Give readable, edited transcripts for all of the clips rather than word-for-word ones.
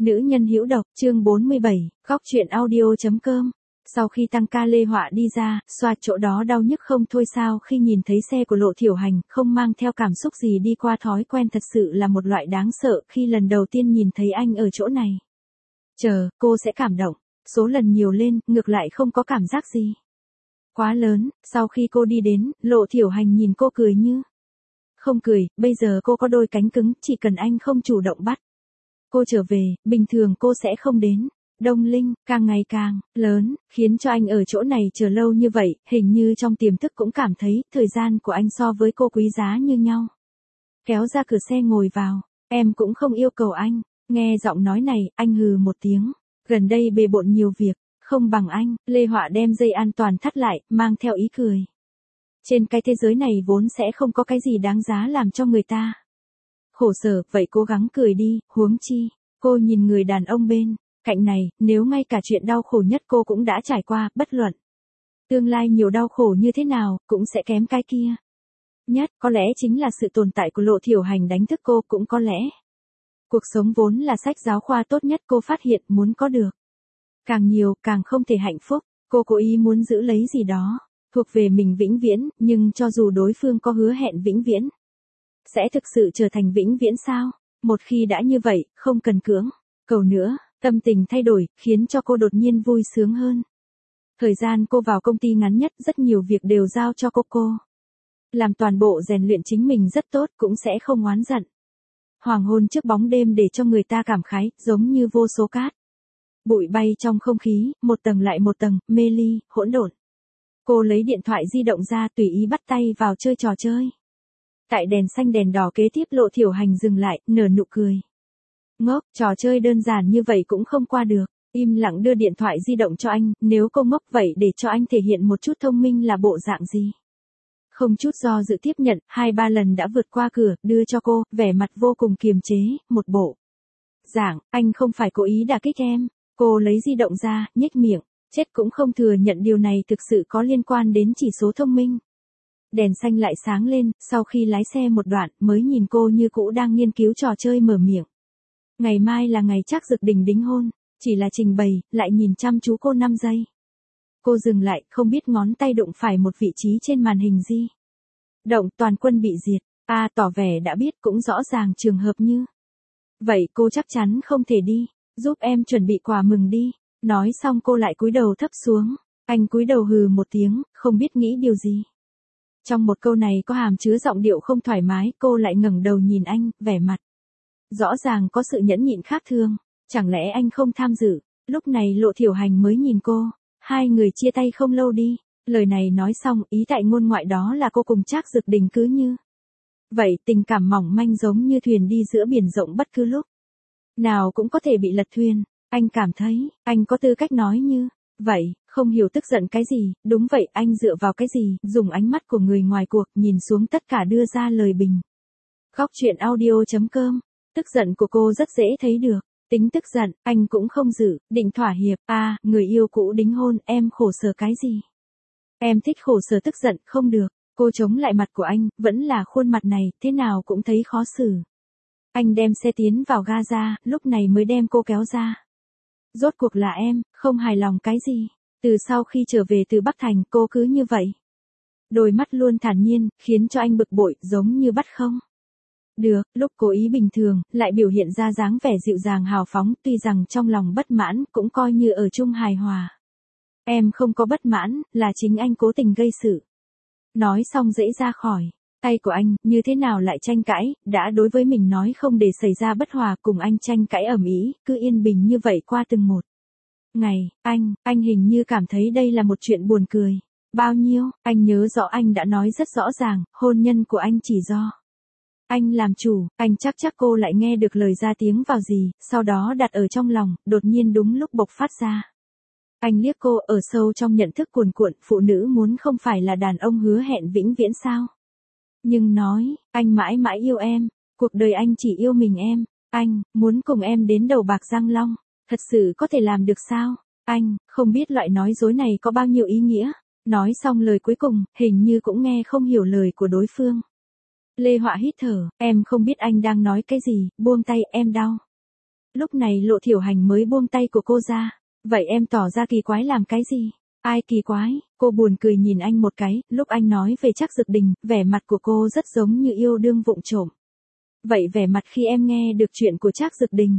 Nữ nhân hữu độc, chương 47, góc truyện audio.com. Sau khi tăng ca Lê Họa đi ra, xoa chỗ đó đau nhức không thôi sao khi nhìn thấy xe của Lộ Thiểu Hành, không mang theo cảm xúc gì đi qua thói quen thật sự là một loại đáng sợ khi lần đầu tiên nhìn thấy anh ở chỗ này. Chờ, cô sẽ cảm động. Số lần nhiều lên, ngược lại không có cảm giác gì. Quá lớn, sau khi cô đi đến, Lộ Thiểu Hành nhìn cô cười như không cười, bây giờ cô có đôi cánh cứng, chỉ cần anh không chủ động bắt cô trở về, bình thường cô sẽ không đến. Đông Linh, càng ngày càng lớn, khiến cho anh ở chỗ này chờ lâu như vậy, hình như trong tiềm thức cũng cảm thấy, thời gian của anh so với cô quý giá như nhau. Kéo ra cửa xe ngồi vào, em cũng không yêu cầu anh. Nghe giọng nói này, anh hừ một tiếng. Gần đây bề bộn nhiều việc, không bằng anh. Lê Họa đem dây an toàn thắt lại, mang theo ý cười. Trên cái thế giới này vốn sẽ không có cái gì đáng giá làm cho người ta khổ sở, vậy cố gắng cười đi, huống chi. Cô nhìn người đàn ông bên cạnh này, nếu ngay cả chuyện đau khổ nhất cô cũng đã trải qua, bất luận tương lai nhiều đau khổ như thế nào, cũng sẽ kém cái kia. Nhất, có lẽ chính là sự tồn tại của Lộ Thiểu Hành đánh thức cô, cũng có lẽ cuộc sống vốn là sách giáo khoa tốt nhất cô phát hiện muốn có được. Càng nhiều, càng không thể hạnh phúc, cô cố ý muốn giữ lấy gì đó thuộc về mình vĩnh viễn, nhưng cho dù đối phương có hứa hẹn vĩnh viễn, sẽ thực sự trở thành vĩnh viễn sao? Một khi đã như vậy, không cần cưỡng cầu nữa, tâm tình thay đổi, khiến cho cô đột nhiên vui sướng hơn. Thời gian cô vào công ty ngắn nhất, rất nhiều việc đều giao cho cô. Làm toàn bộ rèn luyện chính mình rất tốt, cũng sẽ không oán giận. Hoàng hôn trước bóng đêm để cho người ta cảm khái, giống như vô số cát bụi bay trong không khí, một tầng lại một tầng, mê ly, hỗn độn. Cô lấy điện thoại di động ra, tùy ý bắt tay vào chơi trò chơi. Tại đèn xanh đèn đỏ kế tiếp, Lộ Thiểu Hành dừng lại, nở nụ cười. Ngốc, trò chơi đơn giản như vậy cũng không qua được. Im lặng đưa điện thoại di động cho anh, nếu cô ngốc vậy để cho anh thể hiện một chút thông minh là bộ dạng gì? Không chút do dự tiếp nhận, 2-3 lần đã vượt qua cửa, đưa cho cô, vẻ mặt vô cùng kiềm chế, một bộ dạng, anh không phải cố ý đả kích em. Cô lấy di động ra, nhếch miệng, chết cũng không thừa nhận điều này thực sự có liên quan đến chỉ số thông minh. Đèn xanh lại sáng lên, sau khi lái xe một đoạn, mới nhìn cô như cũ đang nghiên cứu trò chơi mở miệng. Ngày mai là ngày Trác Dực Đình đính hôn, chỉ là trình bày, lại nhìn chăm chú cô 5 giây. Cô dừng lại, không biết ngón tay đụng phải một vị trí trên màn hình gì. Động, toàn quân bị diệt. Tỏ vẻ đã biết, cũng rõ ràng trường hợp như vậy cô chắc chắn không thể đi, giúp em chuẩn bị quà mừng đi. Nói xong cô lại cúi đầu thấp xuống. Anh cúi đầu hừ một tiếng, không biết nghĩ điều gì. Trong một câu này có hàm chứa giọng điệu không thoải mái, cô lại ngẩng đầu nhìn anh, vẻ mặt rõ ràng có sự nhẫn nhịn khác thường. Chẳng lẽ anh không tham dự? Lúc này Lộ Thiểu Hành mới nhìn cô. Hai người chia tay không lâu đi. Lời này nói xong, ý tại ngôn ngoại đó là cô cùng Trác Dực Đình cứ như vậy, tình cảm mỏng manh giống như thuyền đi giữa biển rộng, bất cứ lúc nào cũng có thể bị lật thuyền. Anh cảm thấy, anh có tư cách nói như vậy, không hiểu tức giận cái gì. Đúng vậy, anh dựa vào cái gì, dùng ánh mắt của người ngoài cuộc nhìn xuống tất cả đưa ra lời bình. Góc truyện audio.com. Tức giận của cô rất dễ thấy được. Tính tức giận, anh cũng không giữ, định thỏa hiệp. Người yêu cũ đính hôn, em khổ sở cái gì? Em thích khổ sở tức giận, không được. Cô chống lại mặt của anh, vẫn là khuôn mặt này, thế nào cũng thấy khó xử. Anh đem xe tiến vào Gaza, lúc này mới đem cô kéo ra. Rốt cuộc là em, không hài lòng cái gì? Từ sau khi trở về từ Bắc Thành, cô cứ như vậy. Đôi mắt luôn thản nhiên, khiến cho anh bực bội, giống như bắt không được, lúc cố ý bình thường, lại biểu hiện ra dáng vẻ dịu dàng hào phóng, tuy rằng trong lòng bất mãn, cũng coi như ở chung hài hòa. Em không có bất mãn, là chính anh cố tình gây sự. Nói xong dễ ra khỏi tay của anh, như thế nào lại tranh cãi, đã đối với mình nói không để xảy ra bất hòa, cùng anh tranh cãi ầm ĩ, cứ yên bình như vậy qua từng một ngày. Anh hình như cảm thấy đây là một chuyện buồn cười. Bao nhiêu, anh nhớ rõ anh đã nói rất rõ ràng, hôn nhân của anh chỉ do anh làm chủ. Anh chắc cô lại nghe được lời ra tiếng vào gì, sau đó đặt ở trong lòng, đột nhiên đúng lúc bộc phát ra. Anh liếc cô, ở sâu trong nhận thức cuồn cuộn, phụ nữ muốn không phải là đàn ông hứa hẹn vĩnh viễn sao? Nhưng nói, anh mãi mãi yêu em, cuộc đời anh chỉ yêu mình em, anh muốn cùng em đến đầu bạc răng long, thật sự có thể làm được sao? Anh không biết loại nói dối này có bao nhiêu ý nghĩa. Nói xong lời cuối cùng, hình như cũng nghe không hiểu lời của đối phương. Lê Họa hít thở, em không biết anh đang nói cái gì, buông tay, em đau Lúc này Lộ Thiểu Hành mới buông tay của cô ra. Vậy em tỏ ra kỳ quái làm cái gì? Ai kỳ quái? Cô buồn cười nhìn anh một cái, lúc anh nói về Trác Dực Đình, vẻ mặt của cô rất giống như yêu đương vụng trộm. Vậy vẻ mặt khi em nghe được chuyện của Trác Dực Đình?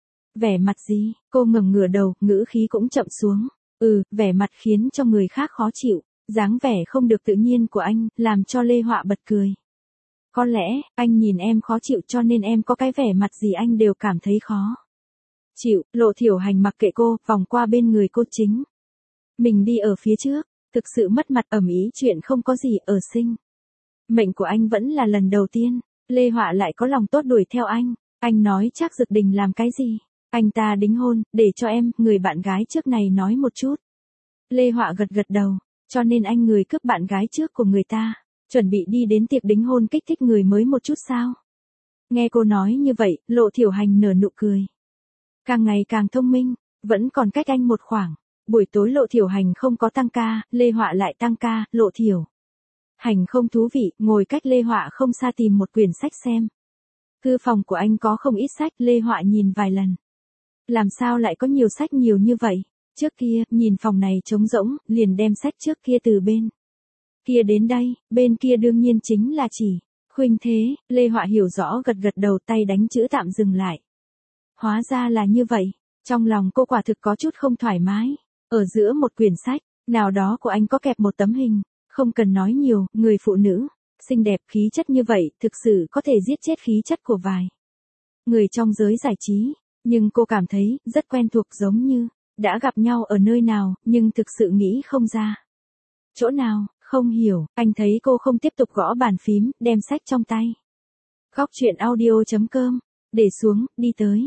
Vẻ mặt gì? Cô ngẩng ngửa đầu, ngữ khí cũng chậm xuống. Vẻ mặt khiến cho người khác khó chịu, dáng vẻ không được tự nhiên của anh, làm cho Lê Họa bật cười. Có lẽ, anh nhìn em khó chịu cho nên em có cái vẻ mặt gì anh đều cảm thấy khó chịu. Lộ Thiểu Hành mặc kệ cô, vòng qua bên người cô chính. Mình đi ở phía trước, thực sự mất mặt ầm ĩ chuyện không có gì ở sinh. Mệnh của anh vẫn là lần đầu tiên, Lê Họa lại có lòng tốt đuổi theo anh. Anh nói Trác Dực Đình làm cái gì? Anh ta đính hôn, để cho em, người bạn gái trước này nói một chút. Lê Họa gật gật đầu, cho nên anh người cướp bạn gái trước của người ta, chuẩn bị đi đến tiệc đính hôn kích thích người mới một chút sao? Nghe cô nói như vậy, Lộ Thiểu Hành nở nụ cười. Càng ngày càng thông minh, vẫn còn cách anh một khoảng. Buổi tối Lộ Thiểu Hành không có tăng ca, Lê Họa lại tăng ca. Lộ Thiểu Hành không thú vị, ngồi cách Lê Họa không xa tìm một quyển sách xem. Thư phòng của anh có không ít sách, Lê Họa nhìn vài lần. Làm sao lại có nhiều sách nhiều như vậy? Trước kia, nhìn phòng này trống rỗng, liền đem sách trước kia từ bên kia đến đây, bên kia đương nhiên chính là chỉ Khuynh Thế. Lê Họa hiểu rõ gật gật đầu, tay đánh chữ tạm dừng lại. Hóa ra là như vậy, trong lòng cô quả thực có chút không thoải mái. Ở giữa một quyển sách, nào đó của anh có kẹp một tấm hình, không cần nói nhiều, người phụ nữ, xinh đẹp khí chất như vậy, thực sự có thể giết chết khí chất của vài người trong giới giải trí. Nhưng cô cảm thấy, rất quen thuộc giống như, đã gặp nhau ở nơi nào, nhưng thực sự nghĩ không ra. Chỗ nào, không hiểu, anh thấy cô không tiếp tục gõ bàn phím, đem sách trong tay. Góc chuyện audio.com, để xuống, đi tới.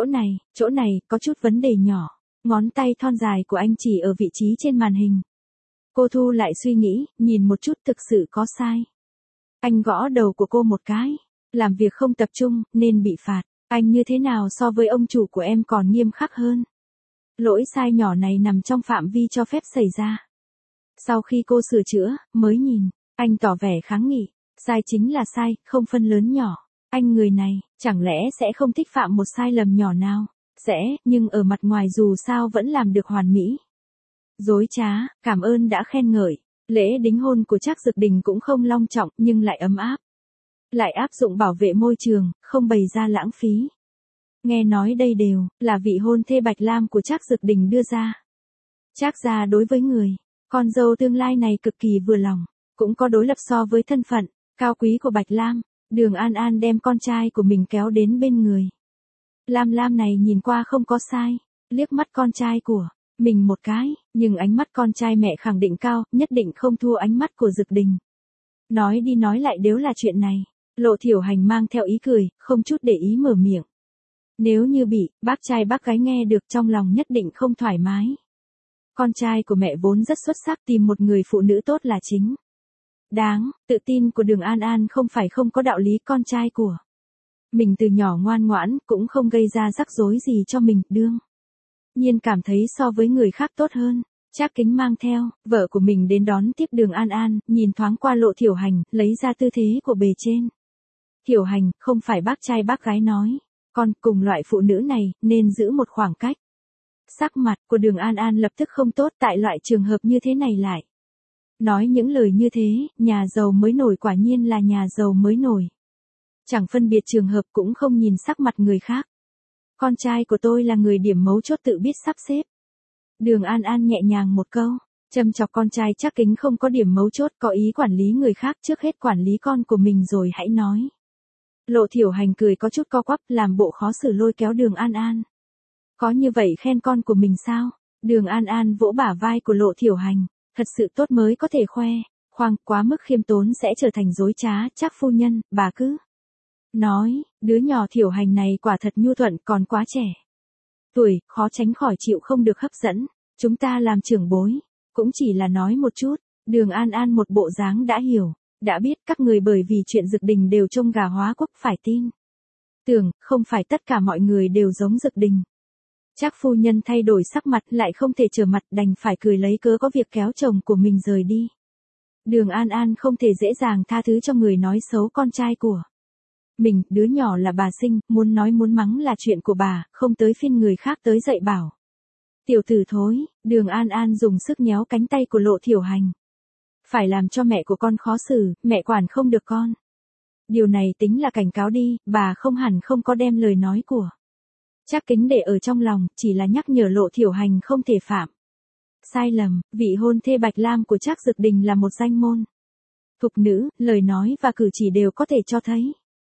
Chỗ này, có chút vấn đề nhỏ. Ngón tay thon dài của anh chỉ ở vị trí trên màn hình. Cô thu lại suy nghĩ, nhìn một chút thực sự có sai. Anh gõ đầu của cô một cái. Làm việc không tập trung, nên bị phạt. Anh như thế nào so với ông chủ của em còn nghiêm khắc hơn. Lỗi sai nhỏ này nằm trong phạm vi cho phép xảy ra. Sau khi cô sửa chữa, mới nhìn, anh tỏ vẻ kháng nghị. Sai chính là sai, không phân lớn nhỏ. Anh người này, chẳng lẽ sẽ không thích phạm một sai lầm nhỏ nào? Sẽ, nhưng ở mặt ngoài dù sao vẫn làm được hoàn mỹ. Dối trá, cảm ơn đã khen ngợi. Lễ đính hôn của Trác Dực Đình cũng không long trọng, nhưng lại ấm áp. Lại áp dụng bảo vệ môi trường, không bày ra lãng phí. Nghe nói đây đều là vị hôn thê Bạch Lam của Trác Dực Đình đưa ra. Trác gia đối với người con dâu tương lai này cực kỳ vừa lòng, cũng có đối lập so với thân phận cao quý của Bạch Lam. Đường An An đem con trai của mình kéo đến bên người. Lam này nhìn qua không có sai, liếc mắt con trai của mình một cái, nhưng ánh mắt con trai mẹ khẳng định cao, nhất định không thua ánh mắt của Dực Đình. Nói đi nói lại đều là chuyện này. Lộ Thiểu Hành mang theo ý cười, không chút để ý mở miệng. Nếu như bị bác trai bác gái nghe được trong lòng nhất định không thoải mái. Con trai của mẹ vốn rất xuất sắc, tìm một người phụ nữ tốt là chính đáng. Tự tin của Đường An An không phải không có đạo lý. Con trai của mình từ nhỏ ngoan ngoãn, cũng không gây ra rắc rối gì cho mình, đương nhiên cảm thấy so với người khác tốt hơn. Trác Kính mang theo vợ của mình đến đón tiếp Đường An An, nhìn thoáng qua Lộ Thiểu Hành, lấy ra tư thế của bề trên. Thiểu Hành, không phải bác trai bác gái nói, con cùng loại phụ nữ này nên giữ một khoảng cách. Sắc mặt của Đường An An lập tức không tốt, tại loại trường hợp như thế này lại nói những lời như thế. Nhà giàu mới nổi quả nhiên là nhà giàu mới nổi, chẳng phân biệt trường hợp, cũng không nhìn sắc mặt người khác. Con trai của tôi là người điểm mấu chốt, tự biết sắp xếp. Đường An An nhẹ nhàng một câu, châm chọc con trai Trác Kính không có điểm mấu chốt, có ý quản lý người khác trước hết quản lý con của mình rồi hãy nói. Lộ Thiểu Hành cười có chút co quắp, làm bộ khó xử lôi kéo Đường An An. Có như vậy khen con của mình sao? Đường An An vỗ bả vai của Lộ Thiểu Hành, thật sự tốt mới có thể khoe khoang, quá mức khiêm tốn sẽ trở thành dối trá. Trác phu nhân, bà cứ nói, đứa nhỏ Thiểu Hành này quả thật nhu thuận, còn quá trẻ tuổi, khó tránh khỏi chịu không được hấp dẫn. Chúng ta làm trưởng bối, cũng chỉ là nói một chút. Đường An An một bộ dáng đã hiểu, đã biết các người bởi vì chuyện Dực Đình đều trông gà hóa quốc, phải tin tưởng, không phải tất cả mọi người đều giống Dực Đình. Trác phu nhân thay đổi sắc mặt, lại không thể trở mặt, đành phải cười lấy cớ có việc kéo chồng của mình rời đi. Đường An An không thể dễ dàng tha thứ cho người nói xấu con trai của Mình, đứa nhỏ là bà sinh, muốn nói muốn mắng là chuyện của bà, không tới phiên người khác tới dạy bảo. Tiểu tử thối, Đường An An dùng sức nhéo cánh tay của Lộ Thiểu Hành. Phải làm cho mẹ của con khó xử, mẹ quản không được con. Điều này tính là cảnh cáo đi, bà không hẳn không có đem lời nói của Trác Kính để ở trong lòng, chỉ là nhắc nhở Lộ Thiểu Hành không thể phạm sai lầm, vị hôn thê Bạch Lam của Trác Dực Đình là một danh môn thục nữ, lời nói và cử chỉ đều có thể cho thấy.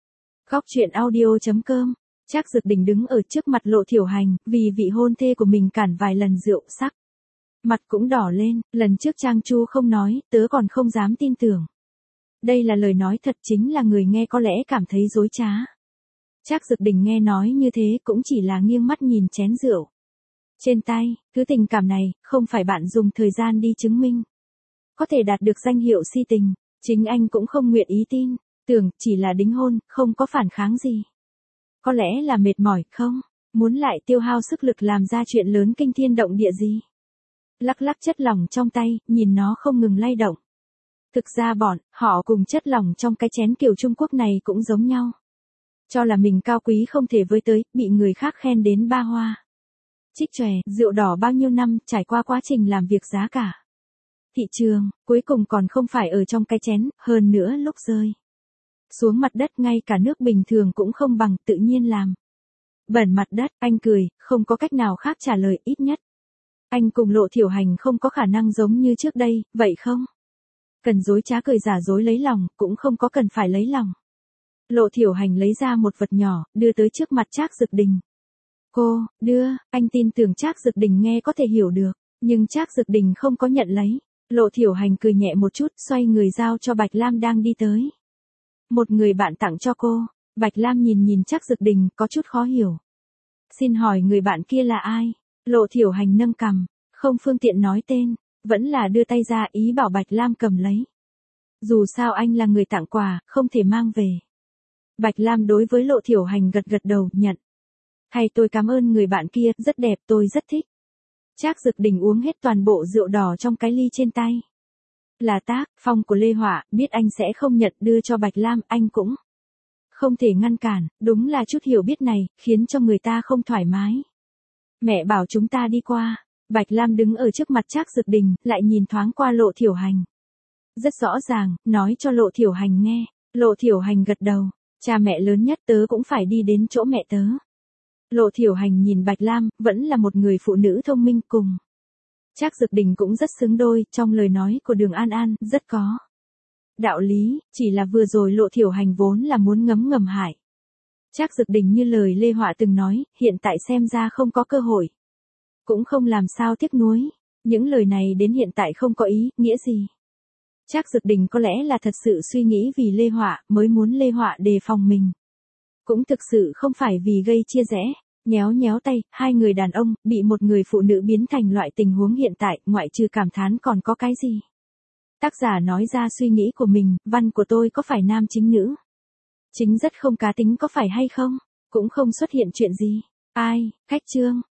Góc truyện audio.com. Trác Dực Đình đứng ở trước mặt Lộ Thiểu Hành, vì vị hôn thê của mình cản vài lần rượu sắc. Mặt cũng đỏ lên, lần trước Trang Chu không nói, tớ còn không dám tin tưởng. Đây là lời nói thật, chính là người nghe có lẽ cảm thấy dối trá. Trác Dực Đình nghe nói như thế cũng chỉ là nghiêng mắt nhìn chén rượu trên tay, thứ tình cảm này, không phải bạn dùng thời gian đi chứng minh. Có thể đạt được danh hiệu si tình, chính anh cũng không nguyện ý tin, tưởng chỉ là đính hôn, không có phản kháng gì. Có lẽ là mệt mỏi, không, muốn lại tiêu hao sức lực làm ra chuyện lớn kinh thiên động địa gì. Lắc lắc chất lỏng trong tay, nhìn nó không ngừng lay động. Thực ra họ cùng chất lỏng trong cái chén kiểu Trung Quốc này cũng giống nhau. Cho là mình cao quý không thể với tới, bị người khác khen đến ba hoa. Trích chòe, rượu đỏ bao nhiêu năm, trải qua quá trình làm việc giá cả thị trường, cuối cùng còn không phải ở trong cái chén, hơn nữa lúc rơi xuống mặt đất ngay cả nước bình thường cũng không bằng, tự nhiên làm bẩn mặt đất. Anh cười, không có cách nào khác trả lời, ít nhất anh cùng Lộ Thiểu Hành không có khả năng giống như trước đây, vậy không? Cần dối trá cười giả dối lấy lòng, cũng không có cần phải lấy lòng. Lộ Thiểu Hành lấy ra một vật nhỏ, đưa tới trước mặt Trác Dực Đình. Cô, đưa, anh tin tưởng Trác Dực Đình nghe có thể hiểu được, nhưng Trác Dực Đình không có nhận lấy. Lộ Thiểu Hành cười nhẹ một chút, xoay người giao cho Bạch Lam đang đi tới. Một người bạn tặng cho cô. Bạch Lam nhìn Trác Dực Đình, có chút khó hiểu. Xin hỏi người bạn kia là ai? Lộ Thiểu Hành nâng cằm, không phương tiện nói tên, vẫn là đưa tay ra ý bảo Bạch Lam cầm lấy. Dù sao anh là người tặng quà, không thể mang về. Bạch Lam đối với Lộ Thiểu Hành gật gật đầu, nhận. Hay tôi cảm ơn người bạn kia, rất đẹp, tôi rất thích. Trác Dực Đình uống hết toàn bộ rượu đỏ trong cái ly trên tay. Là tác phong của Lê Họa, biết anh sẽ không nhận đưa cho Bạch Lam, anh cũng không thể ngăn cản, đúng là chút hiểu biết này, khiến cho người ta không thoải mái. Mẹ bảo chúng ta đi qua. Bạch Lam đứng ở trước mặt Trác Dực Đình, lại nhìn thoáng qua Lộ Thiểu Hành. Rất rõ ràng, nói cho Lộ Thiểu Hành nghe. Lộ Thiểu Hành gật đầu, cha mẹ lớn nhất tớ cũng phải đi đến chỗ mẹ tớ. Lộ Thiểu Hành nhìn Bạch Lam, vẫn là một người phụ nữ thông minh cùng. Trác Dực Đình cũng rất xứng đôi, trong lời nói của Đường An An, rất có đạo lý, chỉ là vừa rồi Lộ Thiểu Hành vốn là muốn ngấm ngầm hại Trác Dực Đình như lời Lê Họa từng nói, hiện tại xem ra không có cơ hội. Cũng không làm sao tiếc nuối, những lời này đến hiện tại không có ý, nghĩa gì. Trác Dực Đình có lẽ là thật sự suy nghĩ vì Lê Họa, mới muốn Lê Họa đề phòng mình. Cũng thực sự không phải vì gây chia rẽ. Nhéo nhéo tay, hai người đàn ông, bị một người phụ nữ biến thành loại tình huống hiện tại, ngoại trừ cảm thán còn có cái gì. Tác giả nói ra suy nghĩ của mình, văn của tôi có phải nam chính nữ? Chính rất không cá tính có phải hay không? Cũng không xuất hiện chuyện gì. Ai, khách trương.